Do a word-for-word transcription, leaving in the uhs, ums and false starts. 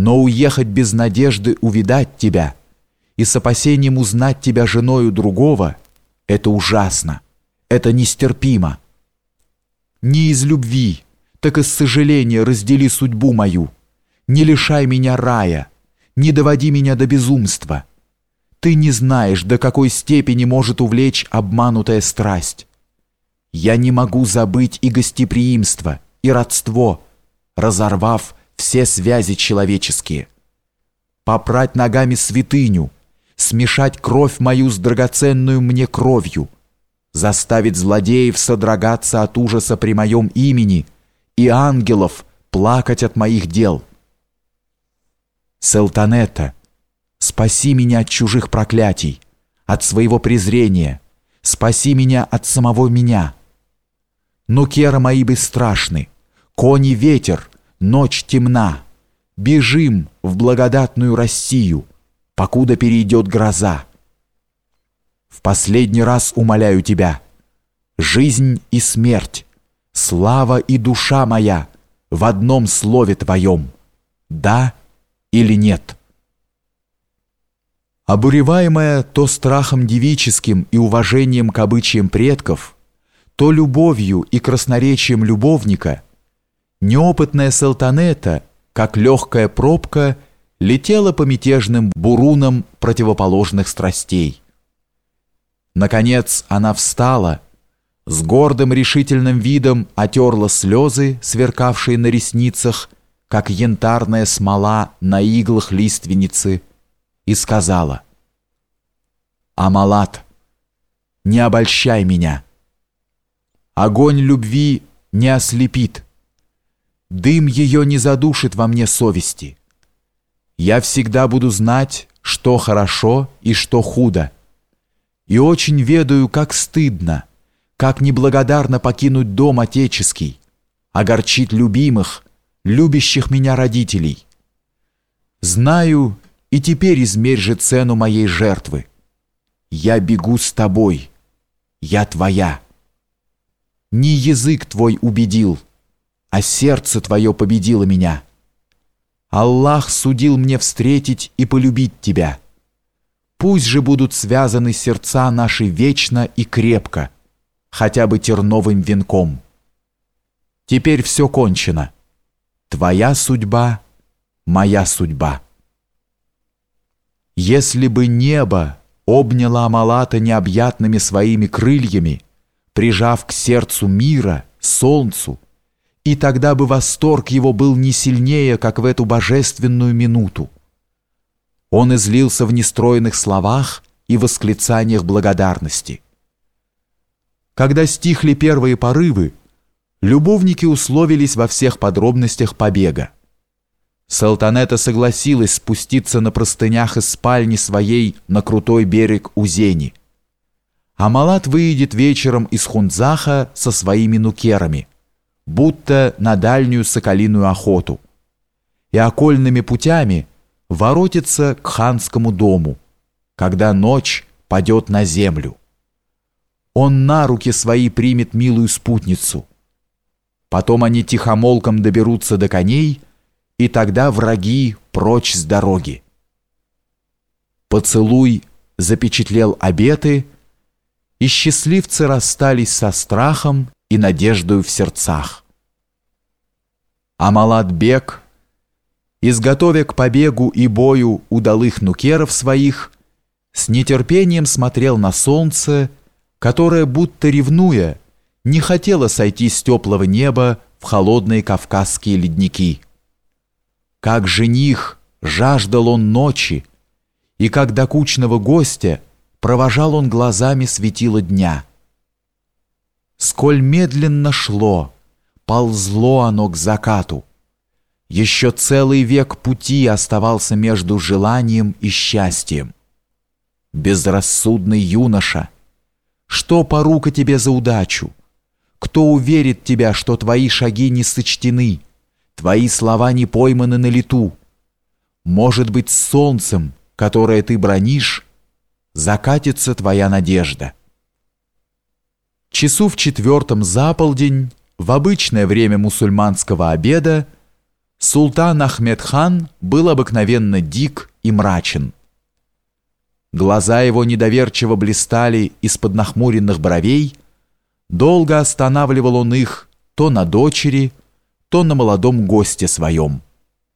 Но уехать без надежды увидать тебя и с опасением узнать тебя женою другого — это ужасно, это нестерпимо. Не из любви, так из сожаления раздели судьбу мою, не лишай меня рая, не доводи меня до безумства. Ты не знаешь, до какой степени может увлечь обманутая страсть. Я не могу забыть и гостеприимство, и родство, разорвав все связи человеческие. Попрать ногами святыню, смешать кровь мою с драгоценную мне кровью, заставить злодеев содрогаться от ужаса при моем имени и ангелов плакать от моих дел. Селтанета, спаси меня от чужих проклятий, от своего презрения, спаси меня от самого меня. Нукеры мои бесстрашны, кони ветер, ночь темна. Бежим в благодатную Россию, покуда перейдет гроза. В последний раз умоляю тебя, жизнь и смерть, слава и душа моя в одном слове твоем, да или нет. Обуреваемая то страхом девическим и уважением к обычаям предков, то любовью и красноречием любовника, неопытная Селтанета, как легкая пробка, летела по мятежным бурунам противоположных страстей. Наконец она встала, с гордым решительным видом отерла слезы, сверкавшие на ресницах, как янтарная смола на иглах лиственницы, и сказала: «Амалат, не обольщай меня. Огонь любви не ослепит, дым ее не задушит во мне совести. Я всегда буду знать, что хорошо и что худо, и очень ведаю, как стыдно, как неблагодарно покинуть дом отеческий, огорчить любимых, любящих меня родителей. Знаю, и теперь измерь же цену моей жертвы. Я бегу с тобой, я твоя. Не язык твой убедил, а сердце твое победило меня. Аллах судил мне встретить и полюбить тебя. Пусть же будут связаны сердца наши вечно и крепко, хотя бы терновым венком. Теперь все кончено. Твоя судьба, моя судьба». Если бы небо обняло Амалата необъятными своими крыльями, прижав к сердцу мира, солнцу, и тогда бы восторг его был не сильнее, как в эту божественную минуту. Он излился в нестройных словах и восклицаниях благодарности. Когда стихли первые порывы, любовники условились во всех подробностях побега. Селтанета согласилась спуститься на простынях из спальни своей на крутой берег Узени. Амалат выйдет вечером из Хунзаха со своими нукерами, будто на дальнюю соколиную охоту, и окольными путями воротится к ханскому дому, когда ночь падет на землю. Он на руки свои примет милую спутницу. Потом они тихомолком доберутся до коней, и тогда враги прочь с дороги. Поцелуй запечатлел обеты, и счастливцы расстались со страхом и надеждою в сердцах. Амалат-бек, изготовя к побегу и бою удалых нукеров своих, с нетерпением смотрел на солнце, которое, будто ревнуя, не хотело сойти с теплого неба в холодные кавказские ледники. Как жених жаждал он ночи, и как докучного гостя провожал он глазами светило дня. Сколь медленно шло, ползло оно к закату. Еще целый век пути оставался между желанием и счастьем. Безрассудный юноша, что порука тебе за удачу? Кто уверит тебя, что твои шаги не сочтены, твои слова не пойманы на лету? Может быть, с солнцем, которое ты бранишь, закатится твоя надежда. Часу в четвертом за полдень, в обычное время мусульманского обеда, Султан Ахмед хан был обыкновенно дик и мрачен. Глаза его недоверчиво блистали из-под нахмуренных бровей, долго останавливал он их то на дочери, то на молодом госте своем.